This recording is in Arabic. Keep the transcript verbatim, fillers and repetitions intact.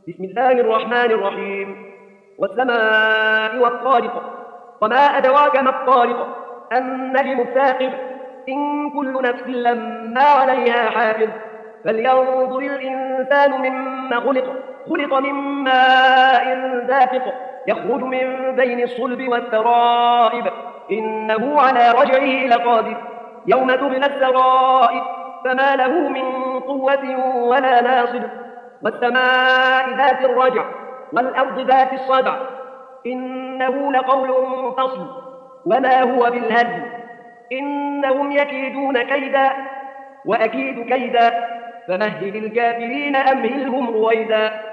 بسم الله الرحمن الرحيم. والسماء والطارق، وما أدراك ما الطارق، النجم الثاقب، إن كل نفس لما عليها حافظ. فلينظر الإنسان مما خلق خلق من ماء دافق، يخرج من بين الصلب والترائب، إنه على رجعه لقادر. يوم تبلى السرائر، فما له من قوة ولا ناصر. والسماء ذات الرجع، والأرض ذات الصدع، إنه لقول فصل، وما هو بالهزل. إنهم يكيدون كيدا، وأكيد كيدا، فمهل الكافرين أمهلهم رويدا.